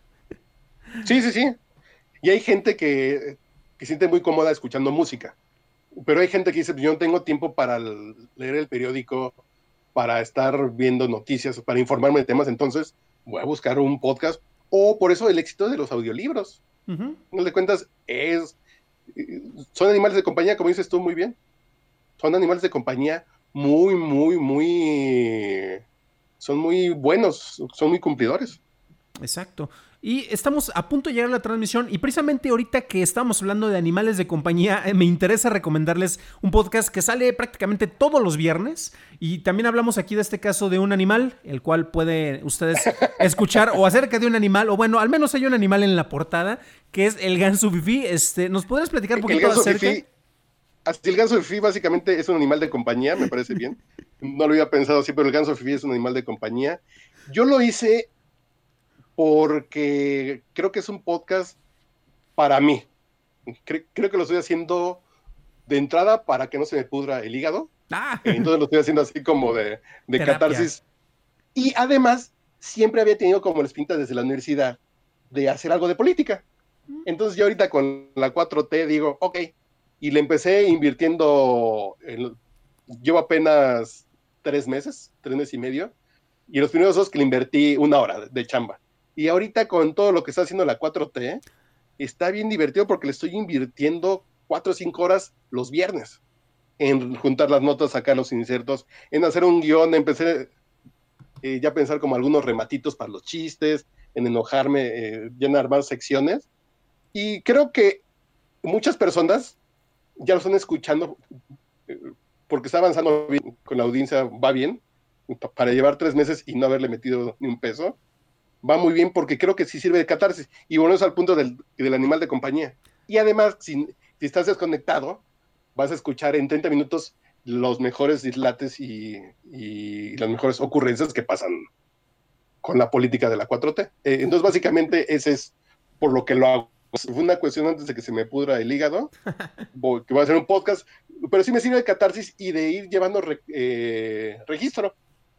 Sí, sí, sí. Y hay gente que... que se siente muy cómoda escuchando música. Pero hay gente que dice, yo no tengo tiempo para leer el periódico, para estar viendo noticias, para informarme de temas, entonces voy a buscar un podcast, o por eso el éxito de los audiolibros. Uh-huh. No le cuentas, es, son animales de compañía, como dices tú muy bien. Son animales de compañía muy, muy, muy, son muy buenos, son muy cumplidores. Exacto. Y estamos a punto de llegar a la transmisión, y precisamente ahorita que estamos hablando de animales de compañía, me interesa recomendarles un podcast que sale prácticamente todos los viernes, y también hablamos aquí de este caso de un animal, el cual pueden ustedes escuchar, o acerca de un animal, o bueno, al menos hay un animal en la portada, que es el ganso fifí. Este, ¿nos podrías platicar un poquito el ganso acerca? Fifí, así el ganso fifí básicamente es un animal de compañía, me parece bien. No lo había pensado así, pero el ganso fifí es un animal de compañía. Yo lo hice porque creo que es un podcast para mí. Cre- creo que lo estoy haciendo de entrada para que no se me pudra el hígado. Ah. Entonces lo estoy haciendo así como de, de catarsis. Y además, siempre había tenido como la espinta desde la universidad de hacer algo de política. Entonces yo ahorita con la cuatro T digo, ok, y le empecé invirtiendo, en, llevo apenas tres meses, tres meses y medio, y los primeros dos que le invertí una hora de chamba. Y ahorita con todo lo que está haciendo la cuatro T, está bien divertido porque le estoy invirtiendo cuatro o cinco horas los viernes en juntar las notas, sacar los insertos, en hacer un guión. Empecé eh, ya a pensar como algunos rematitos para los chistes, en enojarme, eh, ya en armar secciones. Y creo que muchas personas ya lo están escuchando eh, porque está avanzando bien, con la audiencia va bien, para llevar tres meses y no haberle metido ni un peso. Va muy bien porque creo que sí sirve de catarsis. Y volvemos al punto del, del animal de compañía. Y además, si, si estás desconectado, vas a escuchar en treinta minutos los mejores dislates y, y las mejores ocurrencias que pasan con la política de la cuatro T. Eh, entonces, básicamente, ese es por lo que lo hago. Fue una cuestión antes de que se me pudra el hígado, voy, que voy a hacer un podcast, pero sí me sirve de catarsis y de ir llevando re, eh, registro.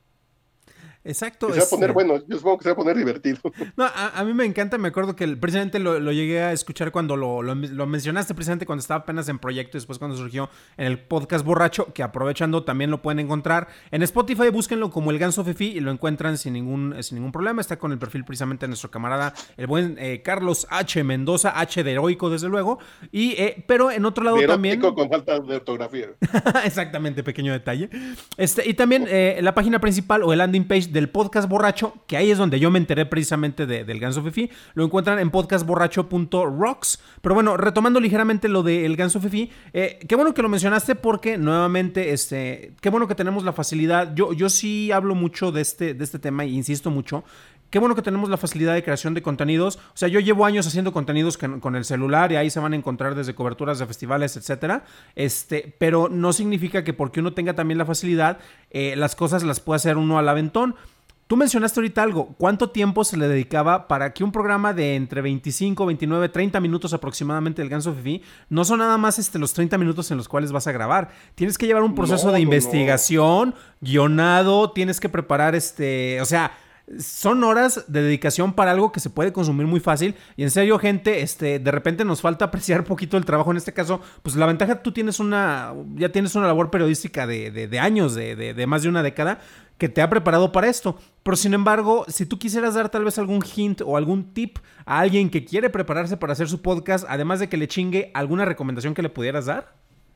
Exacto. Que se va a poner, bueno, yo supongo que se va a poner divertido. No, a, a mí me encanta, me acuerdo que precisamente lo, lo llegué a escuchar cuando lo, lo, lo mencionaste, precisamente cuando estaba apenas en proyecto, y después cuando surgió en el podcast Borracho, que aprovechando también lo pueden encontrar en Spotify. Búsquenlo como el ganso fifí y lo encuentran sin ningún, sin ningún problema. Está con el perfil precisamente de nuestro camarada, el buen eh, Carlos H. Mendoza, H de heroico desde luego, y, eh, pero en otro lado de también... con falta de ortografía. Exactamente, pequeño detalle. Este, y también eh, la página principal o el landing page del podcast Borracho, que ahí es donde yo me enteré precisamente de, del ganso fifí, lo encuentran en podcast borracho punto rocks. Pero bueno, retomando ligeramente lo del ganso fifí, eh, qué bueno que lo mencionaste porque nuevamente, este, qué bueno que tenemos la facilidad. Yo, yo sí hablo mucho de este, de este tema e insisto mucho. Qué bueno que tenemos la facilidad de creación de contenidos. O sea, yo llevo años haciendo contenidos con, con el celular y ahí se van a encontrar desde coberturas de festivales, etcétera. Este, pero no significa que porque uno tenga también la facilidad, eh, las cosas las pueda hacer uno al aventón. Tú mencionaste ahorita algo, ¿cuánto tiempo se le dedicaba para que un programa de entre veinticinco, veintinueve, treinta minutos aproximadamente del ganso fifí no son nada más este, los treinta minutos en los cuales vas a grabar? Tienes que llevar un proceso no, de no, investigación, no. guionado, tienes que preparar este, o sea, son horas de dedicación para algo que se puede consumir muy fácil. Y en serio, gente, este, de repente nos falta apreciar poquito el trabajo. En este caso, pues la ventaja, tú tienes una, ya tienes una labor periodística de, de, de años, de, de, de más de una década, que te ha preparado para esto. Pero sin embargo, si tú quisieras dar tal vez algún hint o algún tip a alguien que quiere prepararse para hacer su podcast, además de que le chingue, ¿alguna recomendación que le pudieras dar?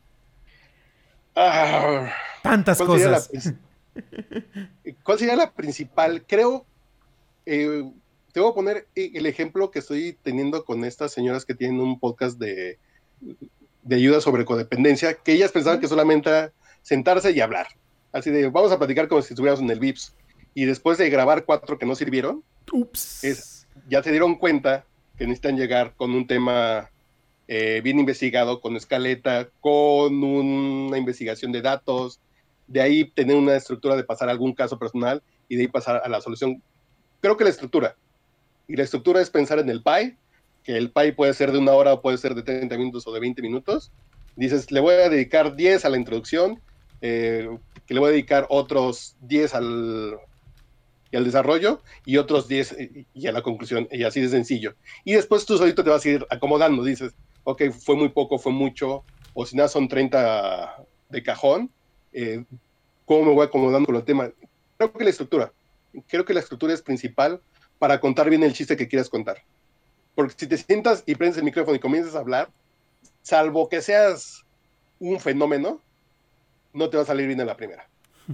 Ah, Tantas ¿cuál sería cosas. la, ¿Cuál sería la principal? Creo, eh, te voy a poner el ejemplo que estoy teniendo con estas señoras que tienen un podcast de, de ayuda sobre codependencia, que ellas pensaban que solamente era sentarse y hablar. Así de, vamos a platicar como si estuviéramos en el Vips. Y después de grabar cuatro que no sirvieron, Ups. es, ya se dieron cuenta que necesitan llegar con un tema eh, bien investigado, con escaleta, con una investigación de datos, de ahí tener una estructura de pasar a algún caso personal y de ahí pasar a la solución. Creo que la estructura. Y la estructura es pensar en el pie, que el pie puede ser de una hora o puede ser de treinta minutos o de veinte minutos. Dices, le voy a dedicar diez a la introducción, eh, que le voy a dedicar otros diez al, y al desarrollo y otros diez y a la conclusión, y así de sencillo. Y después tú solito te vas a ir acomodando, dices, ok, fue muy poco, fue mucho, o si nada son treinta de cajón, eh, ¿cómo me voy acomodando con el tema? Creo que la estructura, creo que la estructura es principal para contar bien el chiste que quieras contar. Porque si te sientas y prendes el micrófono y comienzas a hablar, salvo que seas un fenómeno, no te va a salir bien en la primera.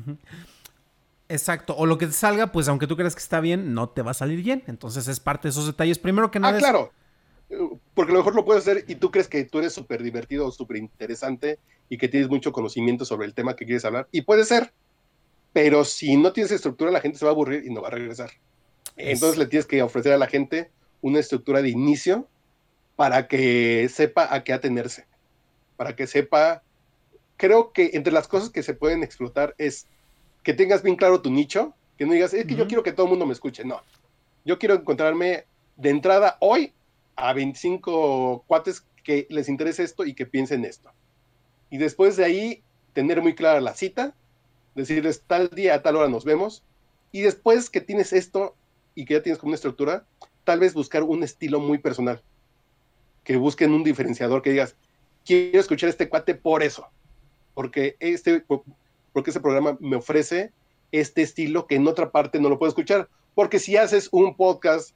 Exacto, o lo que te salga, pues aunque tú creas que está bien, no te va a salir bien. Entonces es parte de esos detalles. Primero que nada Ah, es... claro, porque a lo mejor lo puedes hacer y tú crees que tú eres súper divertido o súper interesante y que tienes mucho conocimiento sobre el tema que quieres hablar, y puede ser, pero si no tienes estructura, la gente se va a aburrir y no va a regresar. Es... Entonces le tienes que ofrecer a la gente una estructura de inicio para que sepa a qué atenerse, para que sepa... Creo que entre las cosas que se pueden explotar es que tengas bien claro tu nicho, que no digas, es que uh-huh. yo quiero que todo el mundo me escuche. No, yo quiero encontrarme de entrada hoy a veinticinco cuates que les interese esto y que piensen esto. Y después de ahí, tener muy clara la cita, decirles tal día a tal hora nos vemos, y después que tienes esto y que ya tienes como una estructura, tal vez buscar un estilo muy personal, que busquen un diferenciador, que digas, quiero escuchar a este cuate por eso, porque este, porque este programa me ofrece este estilo que en otra parte no lo puedo escuchar, porque si haces un podcast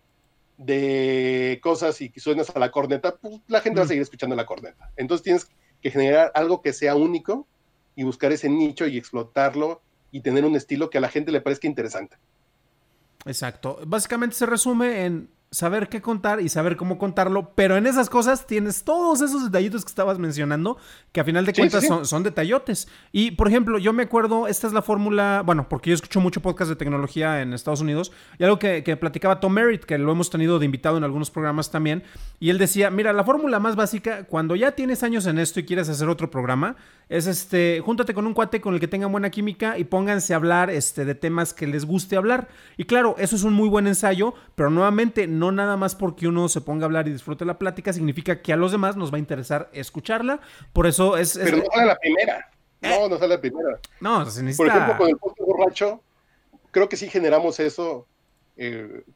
de cosas y suenas a la corneta, pues la gente mm. va a seguir escuchando la corneta. Entonces tienes que generar algo que sea único y buscar ese nicho y explotarlo y tener un estilo que a la gente le parezca interesante. Exacto. Básicamente se resume en saber qué contar y saber cómo contarlo, pero en esas cosas tienes todos esos detallitos que estabas mencionando, que a final de cuentas sí, sí, sí. Son, son detallotes. Y, por ejemplo, yo me acuerdo, esta es la fórmula, bueno, porque yo escucho mucho podcast de tecnología en Estados Unidos, y algo que, que platicaba Tom Merritt, que lo hemos tenido de invitado en algunos programas también, y él decía, mira, la fórmula más básica, cuando ya tienes años en esto y quieres hacer otro programa, es este, júntate con un cuate con el que tengan buena química y pónganse a hablar este, de temas que les guste hablar. Y claro, eso es un muy buen ensayo, pero nuevamente, no nada más porque uno se ponga a hablar y disfrute la plática significa que a los demás nos va a interesar escucharla. Por eso es... es... Pero no sale la primera. No, no sale la primera. No, se necesita... Por ejemplo, con el podcast borracho, creo que sí generamos eso eh,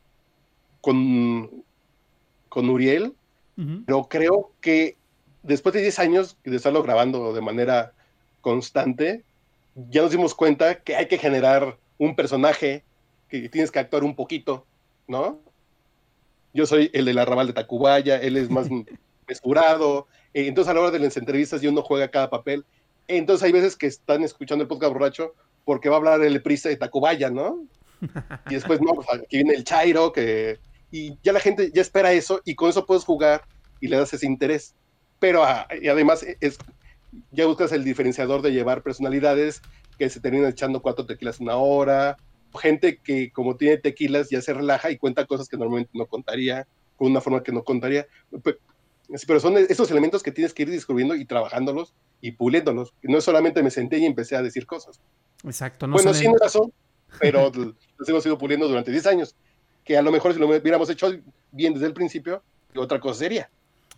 con, con Uriel, uh-huh. pero creo que después de diez años de estarlo grabando de manera constante, ya nos dimos cuenta que hay que generar un personaje, que tienes que actuar un poquito, ¿no? Yo soy el del arrabal de Tacubaya, él es más mesurado, eh, entonces a la hora de las entrevistas yo no juega cada papel, entonces hay veces que están escuchando el podcast borracho porque va a hablar el prista de Tacubaya, ¿no? Y después, no, pues aquí viene el Chairo, que... y ya la gente ya espera eso, y con eso puedes jugar y le das ese interés, pero ah, y además es, ya buscas el diferenciador de llevar personalidades que se terminan echando cuatro tequilas una hora, gente que como tiene tequilas ya se relaja y cuenta cosas que normalmente no contaría, con una forma que no contaría, pero son esos elementos que tienes que ir descubriendo y trabajándolos y puliéndolos, no solamente me senté y empecé a decir cosas. Exacto. No bueno, sí no razón, pero los hemos ido puliendo durante diez años, que a lo mejor si lo hubiéramos hecho bien desde el principio, otra cosa sería.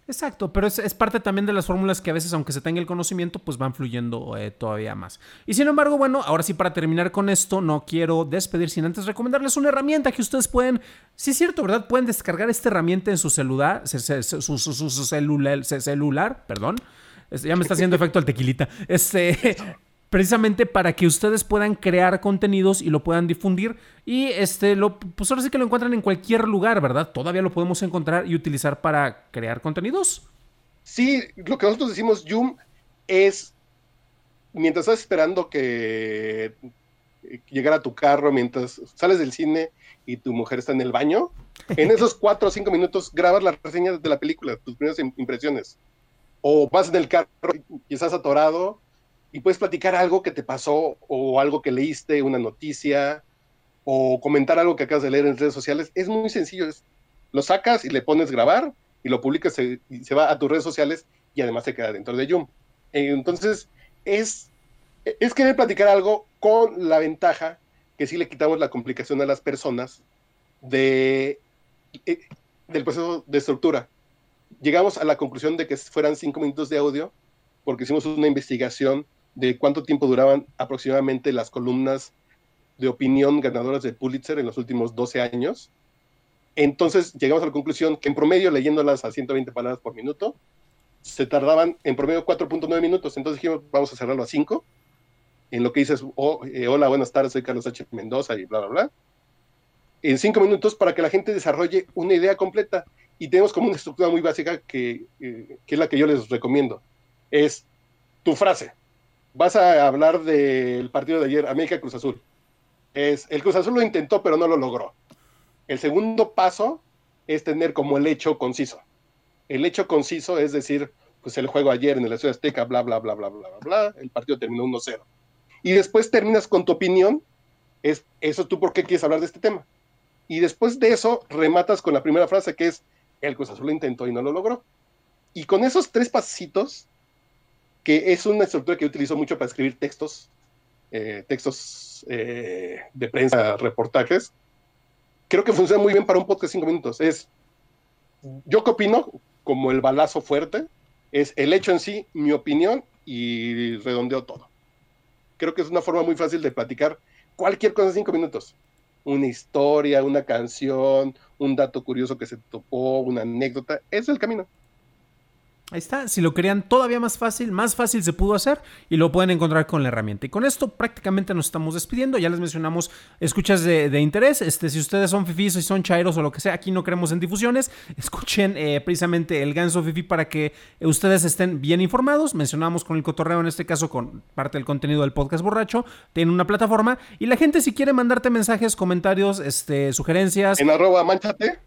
Exacto, pero es, es parte también de las fórmulas que a veces, aunque se tenga el conocimiento, pues van fluyendo eh, todavía más. Y sin embargo, bueno, ahora sí, para terminar con esto, no quiero despedir sin antes recomendarles una herramienta que ustedes pueden, sí es cierto, ¿verdad? Pueden descargar esta herramienta en su celular, su, su, su, su, su celular, celular, perdón. Este, ya me está haciendo efecto el tequilita. Este... Precisamente para que ustedes puedan crear contenidos y lo puedan difundir. Y este, lo, pues ahora sí que lo encuentran en cualquier lugar, ¿verdad? Todavía lo podemos encontrar y utilizar para crear contenidos. Sí, lo que nosotros decimos, Zoom, es mientras estás esperando que llegara tu carro, mientras sales del cine y tu mujer está en el baño, en esos cuatro o cinco minutos grabas la reseña de la película, tus primeras impresiones. O vas en el carro y estás atorado y puedes platicar algo que te pasó o algo que leíste, una noticia, o comentar algo que acabas de leer en redes sociales. Es muy sencillo, es, lo sacas y le pones grabar y lo publicas y se va a tus redes sociales y además se queda dentro de Zoom. Entonces, es, es querer platicar algo con la ventaja que sí le quitamos la complicación a las personas de, del proceso de estructura. Llegamos a la conclusión de que fueran cinco minutos de audio porque hicimos una investigación de cuánto tiempo duraban aproximadamente las columnas de opinión ganadoras de Pulitzer en los últimos doce años. Entonces llegamos a la conclusión que en promedio, leyéndolas a ciento veinte palabras por minuto, se tardaban en promedio cuatro punto nueve minutos. Entonces dijimos, vamos a cerrarlo a cinco, en lo que dices, oh, eh, hola, buenas tardes, soy Carlos H. Mendoza y bla, bla, bla. En cinco minutos para que la gente desarrolle una idea completa. Y tenemos como una estructura muy básica que, eh, que es la que yo les recomiendo. Es tu frase. Vas a hablar del partido de ayer, América Cruz Azul. Es, el Cruz Azul lo intentó, pero no lo logró. El segundo paso es tener como el hecho conciso. El hecho conciso es decir, pues el juego ayer en el Estadio Azteca, bla, bla, bla, bla, bla, bla, bla, el partido terminó uno cero. Y después terminas con tu opinión, es eso tú por qué quieres hablar de este tema. Y después de eso rematas con la primera frase que es, el Cruz Azul lo intentó y no lo logró. Y con esos tres pasitos, que es una estructura que utilizo mucho para escribir textos, eh, textos eh, de prensa, reportajes, creo que funciona muy bien para un podcast de cinco minutos. Es, yo qué opino, como el balazo fuerte, es el hecho en sí, mi opinión, y redondeo todo. Creo que es una forma muy fácil de platicar cualquier cosa en cinco minutos. Una historia, una canción, un dato curioso que se topó, una anécdota, ese es el camino. Ahí está, si lo querían todavía más fácil, más fácil se pudo hacer y lo pueden encontrar con la herramienta. Y con esto prácticamente nos estamos despidiendo, ya les mencionamos escuchas de, de interés, este, si ustedes son fifís, si son chairos o lo que sea, aquí no creemos en difusiones, escuchen eh, precisamente el Ganso Fifí para que ustedes estén bien informados. Mencionamos con el cotorreo, en este caso con parte del contenido del podcast borracho, tienen una plataforma y la gente si quiere mandarte mensajes, comentarios, este, sugerencias. En arroba manchate,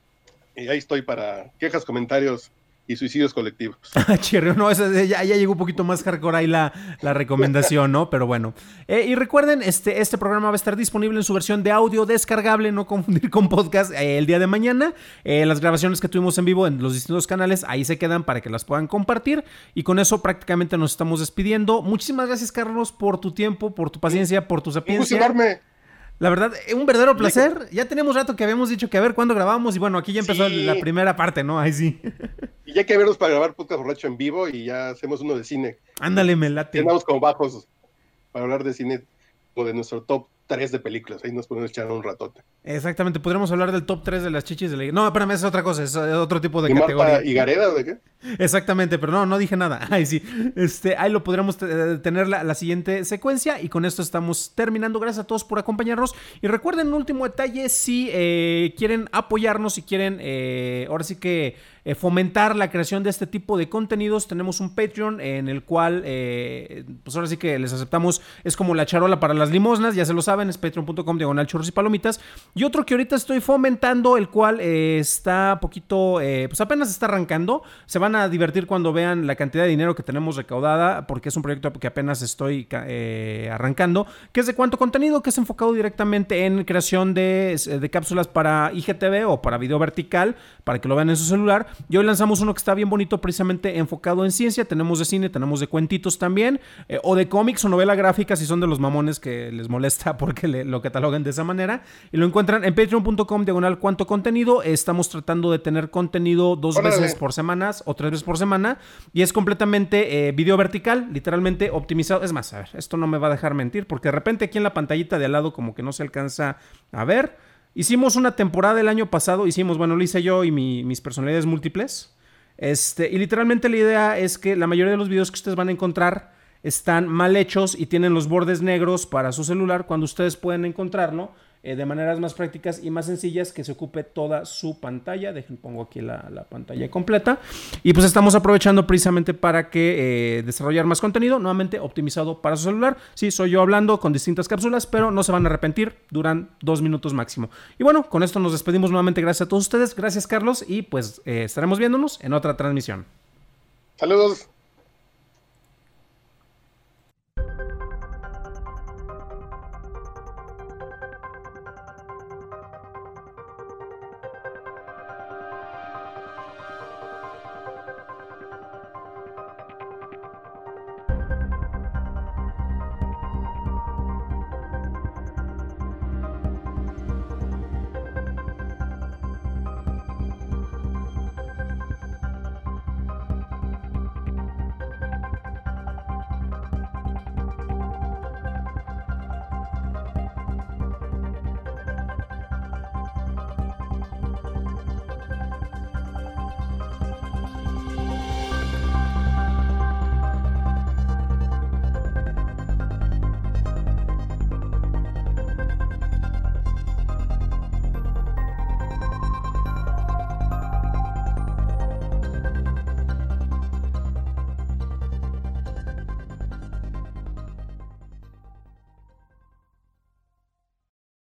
y ahí estoy para quejas, comentarios y suicidios colectivos. Chirrio, no, esa, ya, ya llegó un poquito más hardcore ahí la, la recomendación, ¿no? Pero bueno. Eh, y recuerden, este, este programa va a estar disponible en su versión de audio descargable, no confundir con podcast, eh, el día de mañana. Eh, las grabaciones que tuvimos en vivo en los distintos canales, ahí se quedan para que las puedan compartir. Y con eso prácticamente nos estamos despidiendo. Muchísimas gracias, Carlos, por tu tiempo, por tu paciencia, por tu sapiencia. La verdad, un verdadero placer. Ya tenemos rato que habíamos dicho que a ver cuándo grabamos y bueno, aquí ya empezó sí. la primera parte, ¿no? Ahí sí. Y ya hay que vernos para grabar podcast borracho en vivo y ya hacemos uno de cine. Ándale, me late. Andamos como bajos para hablar de cine o de nuestro top tres de películas. Ahí nos podemos echar un ratote. Exactamente, podríamos hablar del top tres de las chichis de la... No, espérame, es otra cosa, es otro tipo de ¿Y categoría. Marta Higareda o de qué? Exactamente, pero no, no dije nada. Ay, sí. Este, ahí lo podríamos t- tener la, la siguiente secuencia y con esto estamos terminando. Gracias a todos por acompañarnos. Y recuerden un último detalle, si eh, quieren apoyarnos, si quieren, eh, ahora sí que eh, fomentar la creación de este tipo de contenidos, tenemos un Patreon en el cual, eh, pues ahora sí que les aceptamos, es como la charola para las limosnas, ya se lo saben, es patreon punto com diagonal churros y palomitas. Y otro que ahorita estoy fomentando, el cual eh, está poquito, eh, pues apenas está arrancando, se van a divertir cuando vean la cantidad de dinero que tenemos recaudada, porque es un proyecto que apenas estoy eh, arrancando, que es de cuánto contenido, que es enfocado directamente en creación de, de cápsulas para I G T V o para video vertical, para que lo vean en su celular. Y hoy lanzamos uno que está bien bonito, precisamente enfocado en ciencia. Tenemos de cine, tenemos de cuentitos también, eh, o de cómics o novela gráfica, si son de los mamones que les molesta por mejor que le, lo cataloguen de esa manera. Y lo encuentran en patreon punto com diagonal cuánto contenido. Estamos tratando de tener contenido dos Órale. veces por semana o tres veces por semana. Y es completamente eh, video vertical, literalmente optimizado. Es más, a ver, esto no me va a dejar mentir, porque de repente aquí en la pantallita de al lado como que no se alcanza a ver. Hicimos una temporada el año pasado, hicimos, bueno, lo hice yo y mi, mis personalidades múltiples. Este, y literalmente la idea es que la mayoría de los videos que ustedes van a encontrar están mal hechos y tienen los bordes negros para su celular, cuando ustedes pueden encontrarlo eh, de maneras más prácticas y más sencillas, que se ocupe toda su pantalla. Dejen, pongo aquí la, la pantalla completa. Y pues estamos aprovechando precisamente para que eh, desarrollar más contenido, nuevamente optimizado para su celular. Sí, soy yo hablando con distintas cápsulas, pero no se van a arrepentir, duran dos minutos máximo. Y bueno, con esto nos despedimos nuevamente. Gracias a todos ustedes, gracias Carlos, y pues eh, estaremos viéndonos en otra transmisión. Saludos.